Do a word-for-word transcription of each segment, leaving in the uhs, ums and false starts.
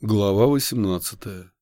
Глава восемнадцатая.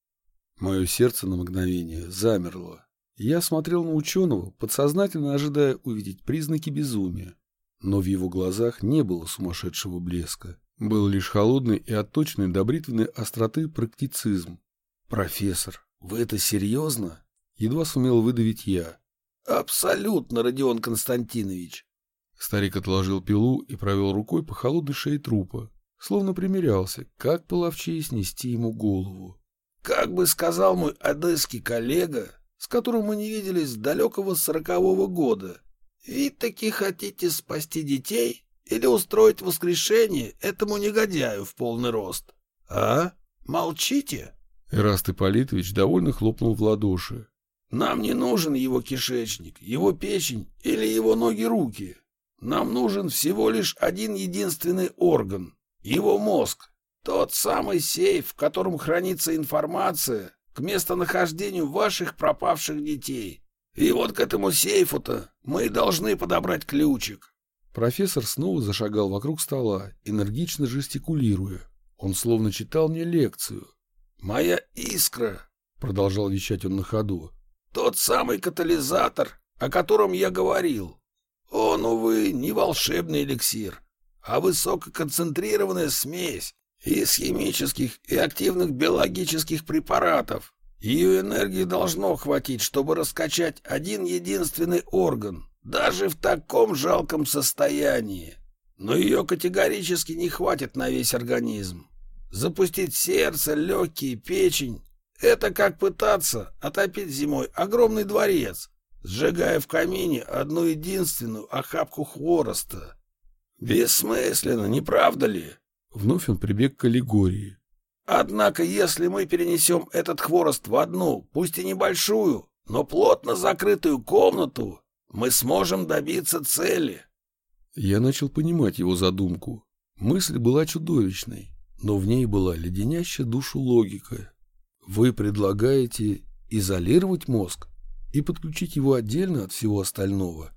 Мое сердце на мгновение замерло. Я смотрел на ученого, подсознательно ожидая увидеть признаки безумия. Но в его глазах не было сумасшедшего блеска. Был лишь холодный и отточенный до бритвенной остроты практицизм. «Профессор, вы это серьезно?» Едва сумел выдавить я. «Абсолютно, Родион Константинович!» Старик отложил пилу и провел рукой по холодной шее трупа, словно примерялся, как половчее снести ему голову. «Как бы сказал мой одесский коллега, с которым мы не виделись с далекого сорокового года, вы таки хотите спасти детей или устроить воскрешение этому негодяю в полный рост? А? Молчите?» Эраст Ипполитович довольно хлопнул в ладоши. «Нам не нужен его кишечник, его печень или его ноги-руки. Нам нужен всего лишь один единственный орган. Его мозг, тот самый сейф, в котором хранится информация к местонахождению ваших пропавших детей. И вот к этому сейфу-то мы должны подобрать ключик». Профессор снова зашагал вокруг стола, энергично жестикулируя. Он словно читал мне лекцию. «Моя искра», — продолжал вещать он на ходу, — «тот самый катализатор, о котором я говорил. Он, увы, не волшебный эликсир, а высококонцентрированная смесь из химических и активных биологических препаратов. Ее энергии должно хватить, чтобы раскачать один единственный орган, даже в таком жалком состоянии. Но ее категорически не хватит на весь организм. Запустить сердце, легкие, печень — это как пытаться отопить зимой огромный дворец, сжигая в камине одну единственную охапку хвороста. Бессмысленно, не правда ли? Вновь он прибег к аллегории. Однако, если мы перенесем этот хворост в одну, пусть и небольшую, но плотно закрытую комнату, мы сможем добиться цели. Я начал понимать его задумку. Мысль была чудовищной, но в ней была леденящая душу логика. Вы предлагаете изолировать мозг и подключить его отдельно от всего остального?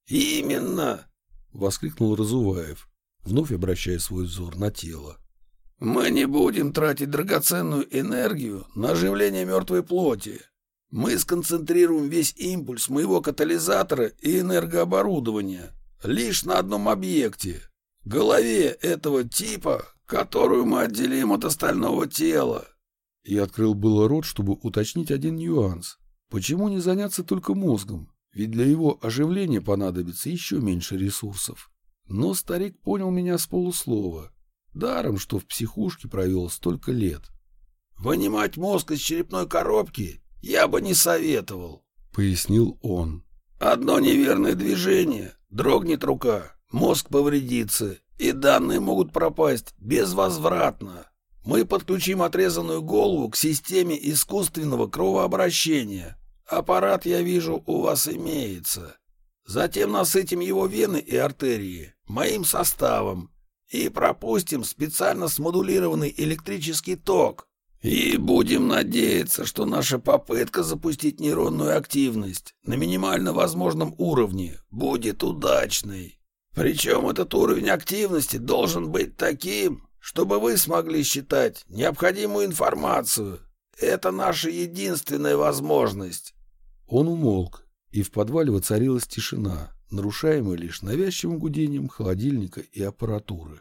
Именно! — воскликнул Разуваев, вновь обращая свой взор на тело. «Мы не будем тратить драгоценную энергию на оживление мертвой плоти. Мы сконцентрируем весь импульс моего катализатора и энергооборудования лишь на одном объекте — голове этого типа, которую мы отделим от остального тела». Я открыл было рот, чтобы уточнить один нюанс. Почему не заняться только мозгом? Ведь для его оживления понадобится еще меньше ресурсов. Но старик понял меня с полуслова. Даром, что в психушке провел столько лет. «Вынимать мозг из черепной коробки я бы не советовал», — пояснил он. «Одно неверное движение, дрогнет рука, мозг повредится, и данные могут пропасть безвозвратно. Мы подключим отрезанную голову к системе искусственного кровообращения. Аппарат, я вижу, у вас имеется. Затем насытим его вены и артерии моим составом и пропустим специально смодулированный электрический ток. И будем надеяться, что наша попытка запустить нейронную активность на минимально возможном уровне будет удачной. Причем этот уровень активности должен быть таким, чтобы вы смогли считать необходимую информацию. Это наша единственная возможность». Он умолк, и в подвале воцарилась тишина, нарушаемая лишь навязчивым гудением холодильника и аппаратуры.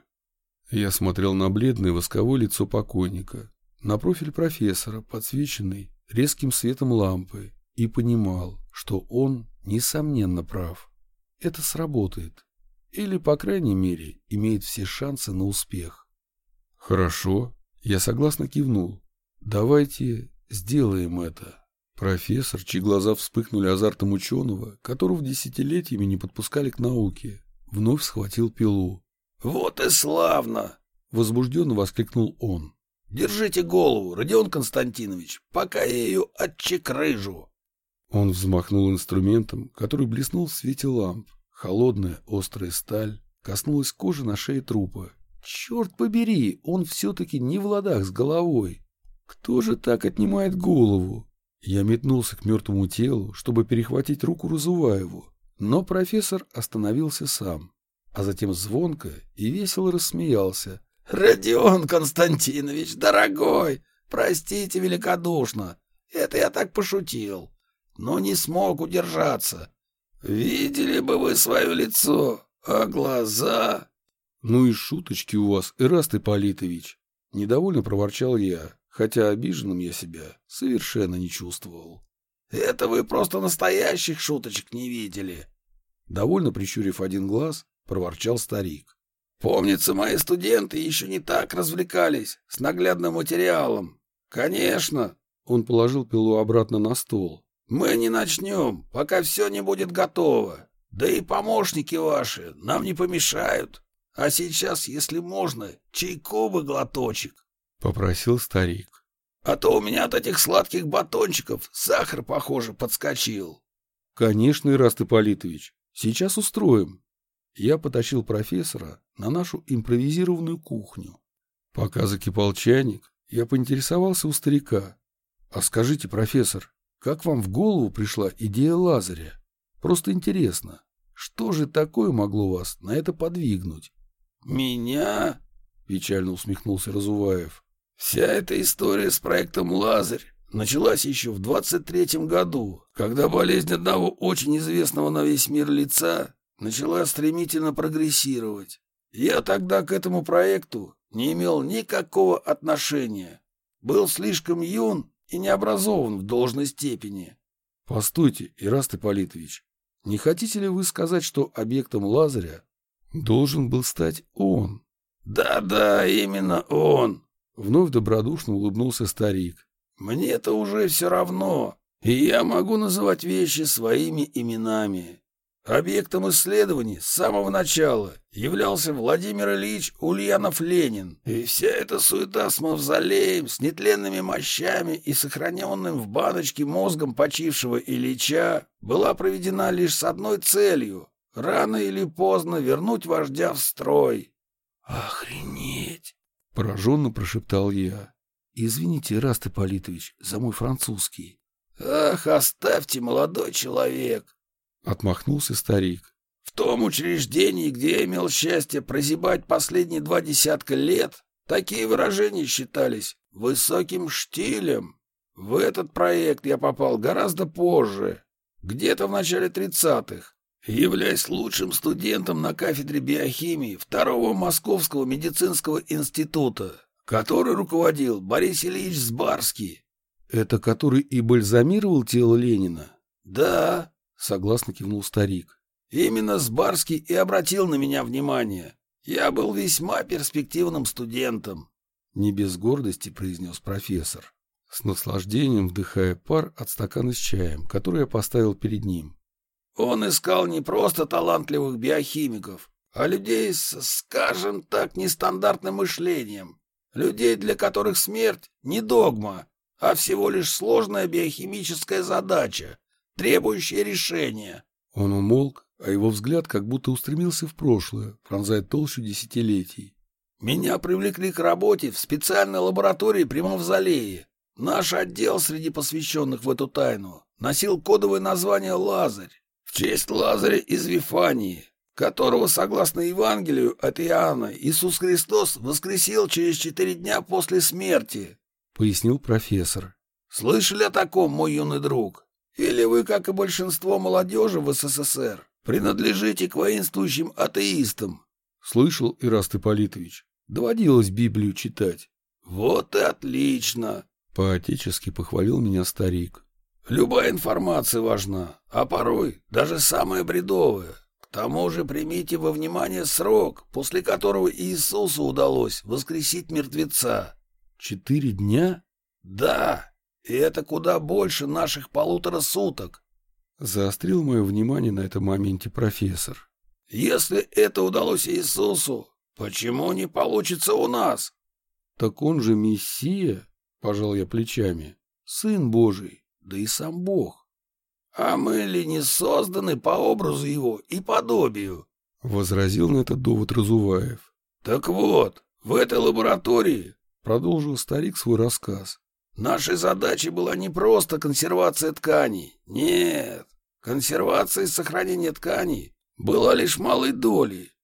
Я смотрел на бледное восковое лицо покойника, на профиль профессора, подсвеченный резким светом лампы, и понимал, что он, несомненно, прав. Это сработает. Или, по крайней мере, имеет все шансы на успех. «Хорошо», — я согласно кивнул. «Давайте сделаем это». Профессор, чьи глаза вспыхнули азартом ученого, которого десятилетиями не подпускали к науке, вновь схватил пилу. «Вот и славно!» — возбужденно воскликнул он. «Держите голову, Родион Константинович, пока я ее отчекрыжу». Он взмахнул инструментом, который блеснул в свете ламп. Холодная острая сталь коснулась кожи на шее трупа. Черт побери, он все-таки не в ладах с головой. Кто же так отнимает голову? Я метнулся к мертвому телу, чтобы перехватить руку Разуваеву, но профессор остановился сам, а затем звонко и весело рассмеялся, Родион Константинович, дорогой, простите великодушно. Это я так пошутил, но не смог удержаться. Видели бы вы свое лицо, а глаза... Ну и шуточки у вас, Эраст Ипполитович. Недовольно проворчал я, хотя обиженным я себя совершенно не чувствовал. Это вы просто настоящих шуточек не видели. Довольно прищурив один глаз, проворчал старик. Помнится, мои студенты еще не так развлекались с наглядным материалом. Конечно. Он положил пилу обратно на стол. Мы не начнем, пока все не будет готово. Да и помощники ваши нам не помешают. А сейчас, если можно, чайку бы глоточек. Попросил старик. А то у меня от этих сладких батончиков сахар, похоже, подскочил. Конечно, Эраст Ипполитович, сейчас устроим. Я потащил профессора на нашу импровизированную кухню. Пока закипал чайник, я поинтересовался у старика. А скажите, профессор, как вам в голову пришла идея Лазаря? Просто интересно, что же такое могло вас на это подвигнуть? Меня? Печально усмехнулся Разуваев. Вся эта история с проектом «Лазарь» началась еще в двадцать третьем году, когда болезнь одного очень известного на весь мир лица начала стремительно прогрессировать. Я тогда к этому проекту не имел никакого отношения. Был слишком юн и не образован в должной степени. Постойте, Эраст Ипполитович, не хотите ли вы сказать, что объектом Лазаря должен был стать он? Да-да, именно он. Вновь добродушно улыбнулся старик. Мне-то уже все равно, и я могу называть вещи своими именами. Объектом исследований с самого начала являлся Владимир Ильич Ульянов-Ленин, и вся эта суета с мавзолеем, с нетленными мощами и сохраненным в баночке мозгом почившего Ильича была проведена лишь с одной целью — рано или поздно вернуть вождя в строй. «Охренеть!» — пораженно прошептал я. «Извините, Эраст Ипполитович, за мой французский». «Ах, оставьте, молодой человек!» — отмахнулся старик. В том учреждении, где я имел счастье прозябать последние два десятка лет, такие выражения считались высоким штилем. В этот проект я попал гораздо позже, где-то в начале тридцатых, являясь лучшим студентом на кафедре биохимии Второго Московского медицинского института, который руководил Борис Ильич Сбарский. Это который и бальзамировал тело Ленина? Да. Согласно кивнул старик. Именно Сбарский и обратил на меня внимание. Я был весьма перспективным студентом. Не без гордости произнес профессор, с наслаждением вдыхая пар от стакана с чаем, который я поставил перед ним. Он искал не просто талантливых биохимиков, а людей с, скажем так, нестандартным мышлением. Людей, для которых смерть не догма, а всего лишь сложная биохимическая задача, требующее решения. Он умолк, а его взгляд как будто устремился в прошлое, пронзая толщу десятилетий. Меня привлекли к работе в специальной лаборатории при Мавзолее. Наш отдел среди посвященных в эту тайну носил кодовое название «Лазарь», в честь Лазаря из Вифании, которого, согласно Евангелию от Иоанна, Иисус Христос воскресил через четыре дня после смерти, — пояснил профессор. Слышали о таком, мой юный друг? Или вы, как и большинство молодежи в СССР, принадлежите к воинствующим атеистам? Слышал, Эраст Ипполитович. Доводилось Библию читать. Вот и отлично. По-отечески похвалил меня старик. Любая информация важна, а порой даже самая бредовая. К тому же примите во внимание срок, после которого Иисусу удалось воскресить мертвеца. Четыре дня? Да. И это куда больше наших полутора суток. Заострил мое внимание на этом моменте профессор. Если это удалось Иисусу, почему не получится у нас? Так он же Мессия, пожал я плечами. Сын Божий, да и сам Бог. А мы ли не созданы по образу его и подобию? Возразил на этот довод Разуваев. Так вот, в этой лаборатории, продолжил старик свой рассказ, нашей задачей была не просто консервация тканей. Нет, консервация и сохранение тканей была лишь малой долей.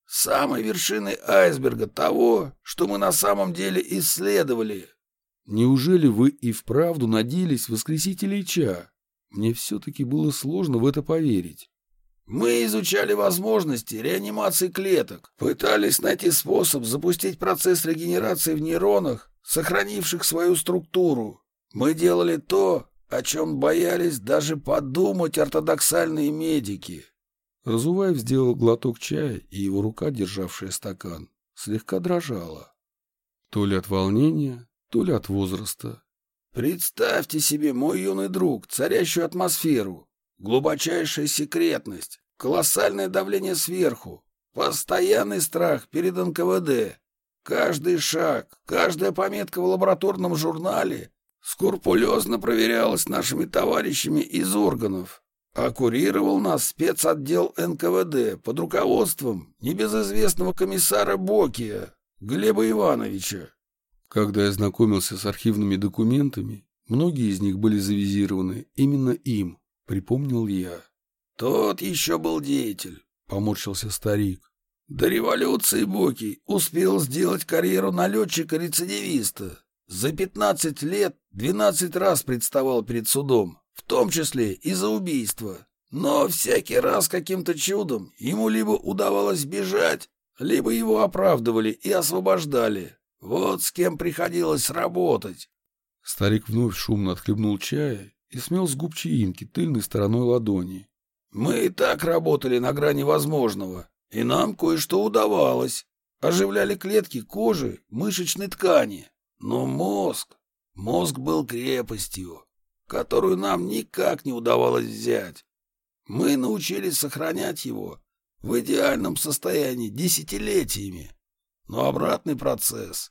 самой вершиной айсберга того, что мы на самом деле исследовали. Неужели вы и вправду надеялись воскресить Ильича? Мне все-таки было сложно в это поверить. Мы изучали возможности реанимации клеток, пытались найти способ запустить процесс регенерации в нейронах, сохранивших свою структуру. Мы делали то, о чем боялись даже подумать ортодоксальные медики. Разуваев сделал глоток чая, и его рука, державшая стакан, слегка дрожала. То ли от волнения, то ли от возраста. Представьте себе, мой юный друг, царящую атмосферу. Глубочайшая секретность, колоссальное давление сверху, постоянный страх перед эн ка вэ дэ. Каждый шаг, каждая пометка в лабораторном журнале скрупулезно проверялась нашими товарищами из органов, а курировал нас спецотдел эн ка вэ дэ под руководством небезызвестного комиссара Бокия, Глеба Ивановича. Когда я знакомился с архивными документами, многие из них были завизированы именно им. Припомнил я. Тот еще был деятель, Поморщился старик. До революции Бокий успел сделать карьеру налетчика-рецидивиста. За пятнадцать лет двенадцать раз представал перед судом, в том числе и за убийство. Но всякий раз каким-то чудом ему либо удавалось бежать, либо его оправдывали и освобождали. Вот с кем приходилось работать. Старик вновь шумно отхлебнул чая и смел с губ чаинки тыльной стороной ладони. Мы и так работали на грани возможного, и нам кое-что удавалось. Оживляли клетки кожи, мышечной ткани. Но мозг, мозг был крепостью, которую нам никак не удавалось взять. Мы научились сохранять его в идеальном состоянии десятилетиями, но обратный процесс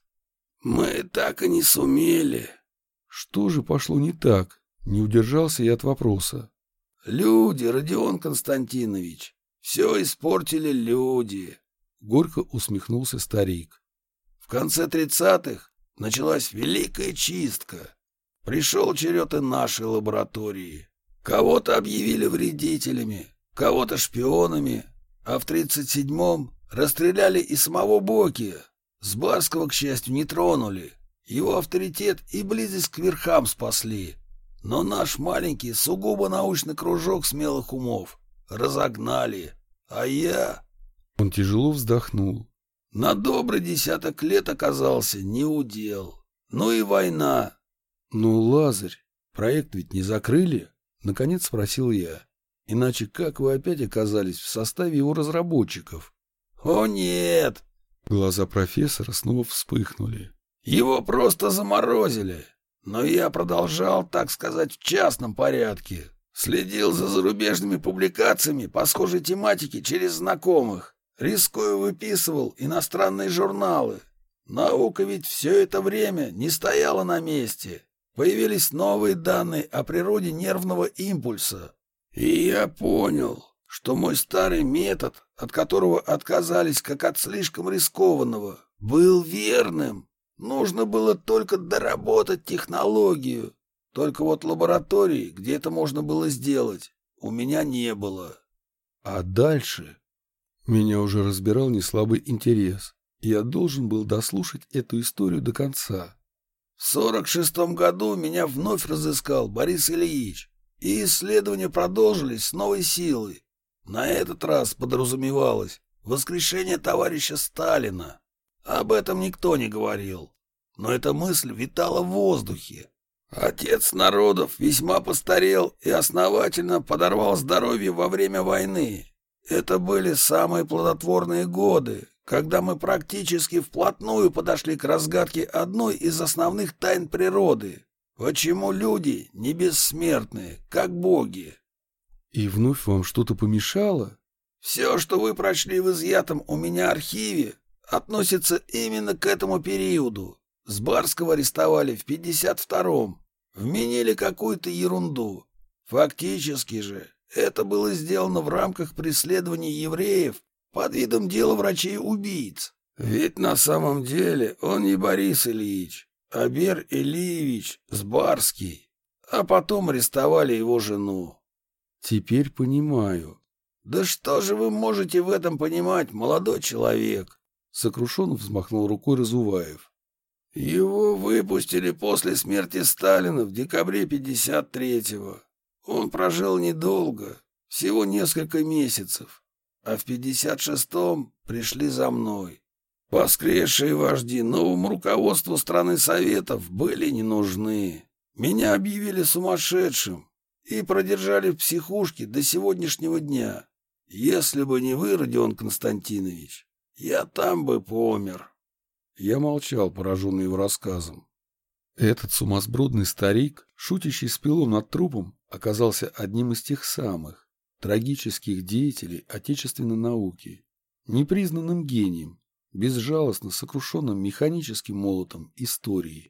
мы так и не сумели. Что же пошло не так? Не удержался я от вопроса. Люди, Родион Константинович, все испортили люди. Горько усмехнулся старик. В конце тридцатых началась великая чистка. Пришел черед и нашей лаборатории. Кого-то объявили вредителями, кого-то шпионами, а в тридцать седьмом расстреляли и самого Бокия. С Барского, к счастью, не тронули. Его авторитет и близость к верхам спасли. Но наш маленький, сугубо научный кружок смелых умов разогнали. А я... Он тяжело вздохнул. На добрый десяток лет оказался неудел. Ну и война. Ну, Лазарь, проект ведь не закрыли? Наконец спросил я. Иначе как вы опять оказались в составе его разработчиков? О нет! Глаза профессора снова вспыхнули. Его просто заморозили. Но я продолжал, так сказать, в частном порядке. Следил за зарубежными публикациями по схожей тематике через знакомых. Рискуя выписывал иностранные журналы. Наука ведь все это время не стояла на месте. Появились новые данные о природе нервного импульса. И я понял, что мой старый метод, от которого отказались как от слишком рискованного, был верным. Нужно было только доработать технологию. Только вот лаборатории, где это можно было сделать, у меня не было. А дальше? Меня уже разбирал неслабый интерес. Я должен был дослушать эту историю до конца. В сорок шестом году меня вновь разыскал Борис Ильич, и исследования продолжились с новой силой. На этот раз подразумевалось воскрешение товарища Сталина. Об этом никто не говорил, но эта мысль витала в воздухе. Отец народов весьма постарел и основательно подорвал здоровье во время войны. Это были самые плодотворные годы, когда мы практически вплотную подошли к разгадке одной из основных тайн природы. Почему люди не бессмертны, как боги? И вновь вам что-то помешало? Все, что вы прочли в изъятом у меня архиве, относится именно к этому периоду. С Барского арестовали в пятьдесят втором. Вменили какую-то ерунду. Фактически же это было сделано в рамках преследования евреев под видом дела врачей-убийц. Ведь на самом деле он не Борис Ильич, а Бер Ильевич Сбарский. А потом арестовали его жену. Теперь понимаю. Да что же вы можете в этом понимать, молодой человек? Сокрушенно взмахнул рукой Разуваев. Его выпустили после смерти Сталина в декабре пятьдесят третьего. Он прожил недолго, всего несколько месяцев, а в пятьдесят шестом пришли за мной. Воскресшие вожди новому руководству страны Советов были не нужны. Меня объявили сумасшедшим и продержали в психушке до сегодняшнего дня. Если бы не вы, Родион Константинович, я там бы помер. Я молчал, пораженный его рассказом. Этот сумасбродный старик, шутящий с пилом над трупом, оказался одним из тех самых трагических деятелей отечественной науки, непризнанным гением, безжалостно сокрушенным механическим молотом истории.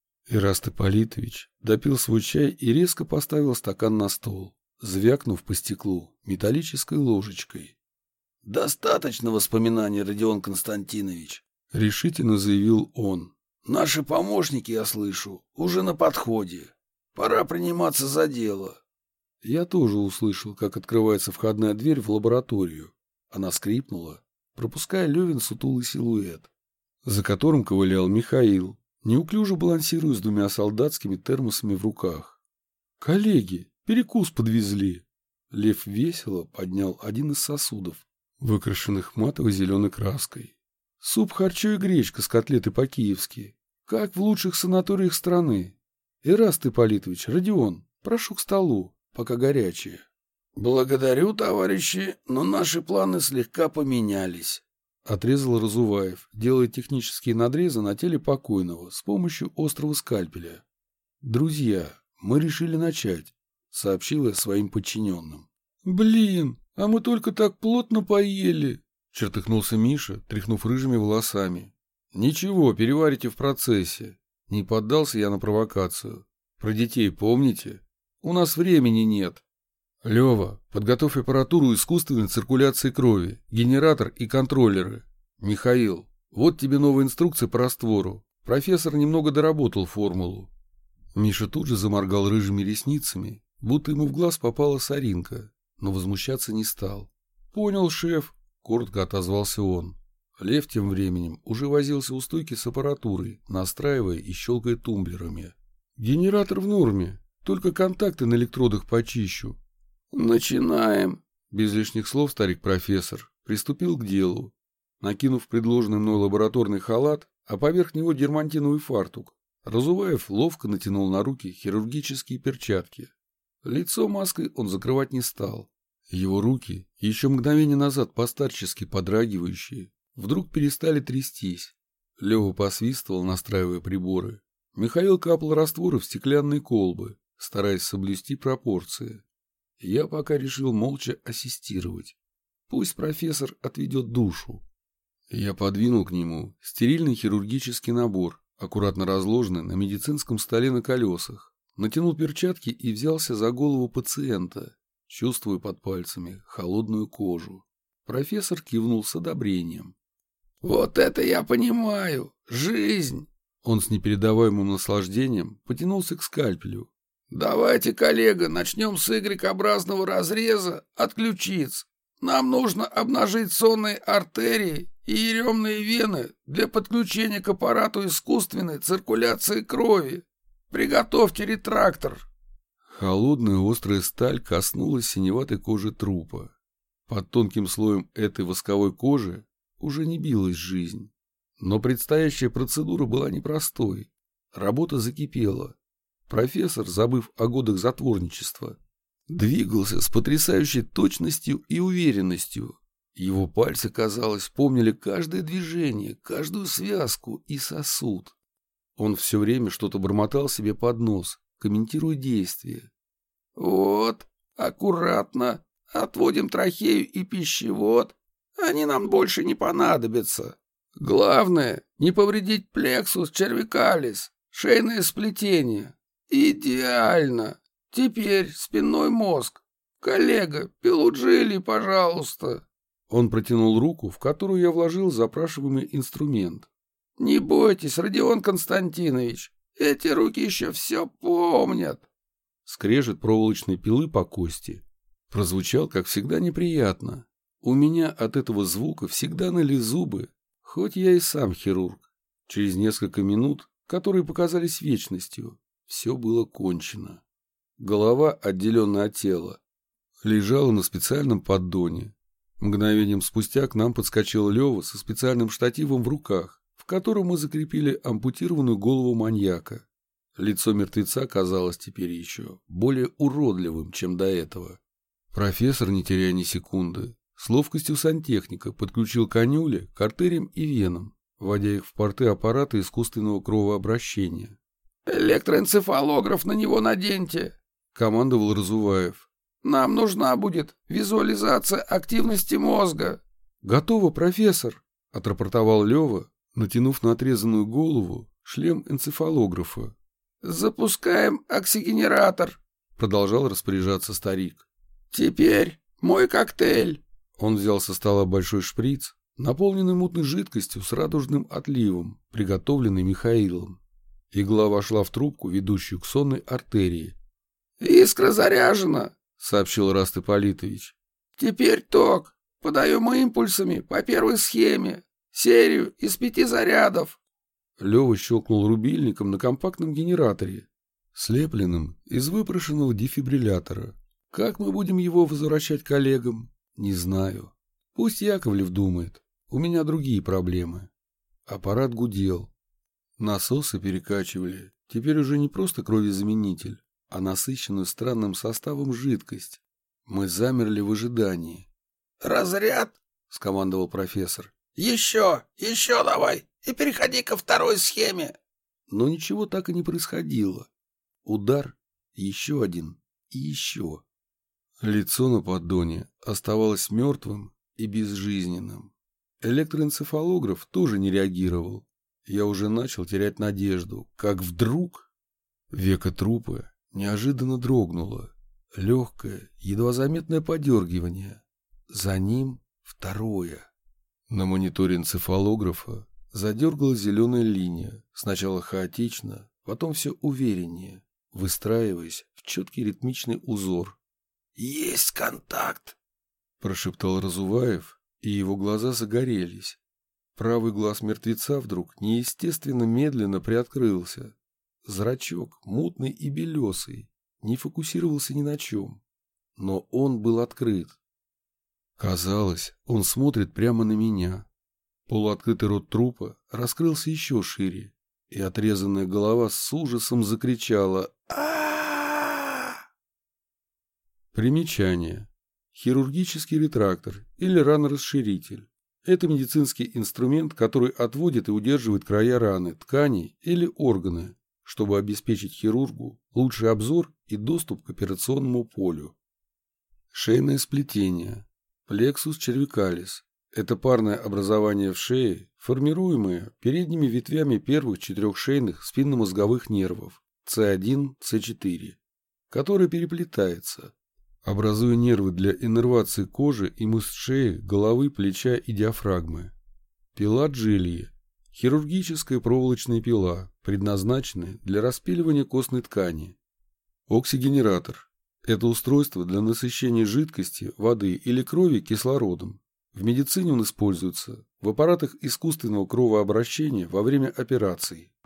Ираст Ипполитович допил свой чай и резко поставил стакан на стол, звякнув по стеклу металлической ложечкой. «Достаточно воспоминаний, Родион Константинович», — решительно заявил он. «Наши помощники, я слышу, уже на подходе. Пора приниматься за дело». Я тоже услышал, как открывается входная дверь в лабораторию. Она скрипнула, пропуская Левин сутулый силуэт, за которым ковылял Михаил, неуклюже балансируя с двумя солдатскими термосами в руках. «Коллеги, перекус подвезли!» Лев весело поднял один из сосудов, выкрашенных матово-зеленой краской. «Суп, харчо и гречка с котлеты по-киевски, как в лучших санаториях страны. Ираст Ипполитович, Родион, прошу к столу, пока горячее». «Благодарю, товарищи, но наши планы слегка поменялись», — отрезал Разуваев, делая технические надрезы на теле покойного с помощью острого скальпеля. «Друзья, мы решили начать», — сообщил я своим подчиненным. «Блин, а мы только так плотно поели», — чертыхнулся Миша, тряхнув рыжими волосами. «Ничего, переварите в процессе». Не поддался я на провокацию. «Про детей помните? У нас времени нет». «Лева, подготовь аппаратуру искусственной циркуляции крови, генератор и контроллеры. Михаил, вот тебе новая инструкция по раствору. Профессор немного доработал формулу». Миша тут же заморгал рыжими ресницами, будто ему в глаз попала соринка, но возмущаться не стал. «Понял, шеф», — коротко отозвался он. Лев тем временем уже возился у стойки с аппаратурой, настраивая и щелкая тумблерами. «Генератор в норме, только контакты на электродах почищу». «Начинаем», — без лишних слов старик-профессор приступил к делу, накинув предложенный мной лабораторный халат, а поверх него дермантиновый фартук. Разуваев ловко натянул на руки хирургические перчатки. Лицо маской он закрывать не стал. Его руки, еще мгновение назад постарчески подрагивающие, вдруг перестали трястись. Лева посвистывал, настраивая приборы. Михаил капал растворы в стеклянные колбы, стараясь соблюсти пропорции. Я пока решил молча ассистировать. Пусть профессор отведет душу. Я подвинул к нему стерильный хирургический набор, аккуратно разложенный на медицинском столе на колесах. Натянул перчатки и взялся за голову пациента, чувствуя под пальцами холодную кожу. Профессор кивнул с одобрением. «Вот это я понимаю! Жизнь!» Он с непередаваемым наслаждением потянулся к скальпелю. «Давайте, коллега, начнем с Y-образного разреза от ключиц. Нам нужно обнажить сонные артерии и еремные вены для подключения к аппарату искусственной циркуляции крови. Приготовьте ретрактор». Холодная острая сталь коснулась синеватой кожи трупа. Под тонким слоем этой восковой кожи уже не билась жизнь. Но предстоящая процедура была непростой. Работа закипела. Профессор, забыв о годах затворничества, двигался с потрясающей точностью и уверенностью. Его пальцы, казалось, помнили каждое движение, каждую связку и сосуд. Он все время что-то бормотал себе под нос, комментируя действия. «Вот, аккуратно, отводим трахею и пищевод. Они нам больше не понадобятся. Главное, не повредить плексус червикалис, шейное сплетение. Идеально. Теперь спинной мозг. Коллега, пилу Джили, пожалуйста». Он протянул руку, в которую я вложил запрашиваемый инструмент. «Не бойтесь, Родион Константинович, эти руки еще все помнят». Скрежет проволочной пилы по кости. прозвучал, как всегда, неприятно. У меня от этого звука всегда ныли зубы, хоть я и сам хирург. Через несколько минут, которые показались вечностью, все было кончено. Голова, отделенная от тела, лежала на специальном поддоне. Мгновением спустя к нам подскочил Лева со специальным штативом в руках, в котором мы закрепили ампутированную голову маньяка. Лицо мертвеца казалось теперь еще более уродливым, чем до этого. Профессор, не теряя ни секунды, с ловкостью сантехника подключил канюли к артериям и венам, вводя их в порты аппарата искусственного кровообращения. «Электроэнцефалограф на него наденьте», — командовал Разуваев. «Нам нужна будет визуализация активности мозга». «Готово, профессор», — отрапортовал Лева, натянув на отрезанную голову шлем энцефалографа. «Запускаем оксигенератор», — продолжал распоряжаться старик. «Теперь мой коктейль». Он взял со стола большой шприц, наполненный мутной жидкостью с радужным отливом, приготовленный Михаилом. Игла вошла в трубку, ведущую к сонной артерии. «Искра заряжена», — сообщил Раст Ипполитович. «Теперь ток. Подаем импульсами по первой схеме. Серию из пяти зарядов». Лева щелкнул рубильником на компактном генераторе, слепленном из выпрошенного дефибриллятора. Как мы будем его возвращать коллегам, не знаю. Пусть Яковлев думает. У меня другие проблемы. Аппарат гудел. Насосы перекачивали. Теперь уже не просто кровезаменитель, а насыщенную странным составом жидкость. Мы замерли в ожидании. «Разряд!» — скомандовал профессор. «Еще! Еще давай! И переходи ко второй схеме!» Но ничего так и не происходило. Удар, еще один и еще. Лицо на поддоне оставалось мертвым и безжизненным. Электроэнцефалограф тоже не реагировал. Я уже начал терять надежду, как вдруг веко трупа неожиданно дрогнуло. Легкое, едва заметное подергивание. За ним второе. На мониторе энцефалографа задергалась зеленая линия, сначала хаотично, потом все увереннее, выстраиваясь в четкий ритмичный узор. «Есть контакт!» — прошептал Разуваев, и его глаза загорелись. Правый глаз мертвеца вдруг неестественно медленно приоткрылся. Зрачок, мутный и белесый, не фокусировался ни на чем, но он был открыт. Казалось, он смотрит прямо на меня. Полуоткрытый рот трупа раскрылся еще шире, и отрезанная голова с ужасом закричала «А-а-а!». Примечание. Хирургический ретрактор или ранорасширитель. Это медицинский инструмент, который отводит и удерживает края раны, тканей или органы, чтобы обеспечить хирургу лучший обзор и доступ к операционному полю. Шейное сплетение. Плексус червикалис. Это парное образование в шее, формируемое передними ветвями первых четырех шейных спинномозговых нервов С один — С четыре, которое переплетается, образуя нервы для иннервации кожи и мышц шеи, головы, плеча и диафрагмы. Пила Джильи. Хирургическая проволочная пила, предназначенная для распиливания костной ткани. Оксигенератор. Это устройство для насыщения жидкости, воды или крови кислородом. В медицине он используется в аппаратах искусственного кровообращения во время операций.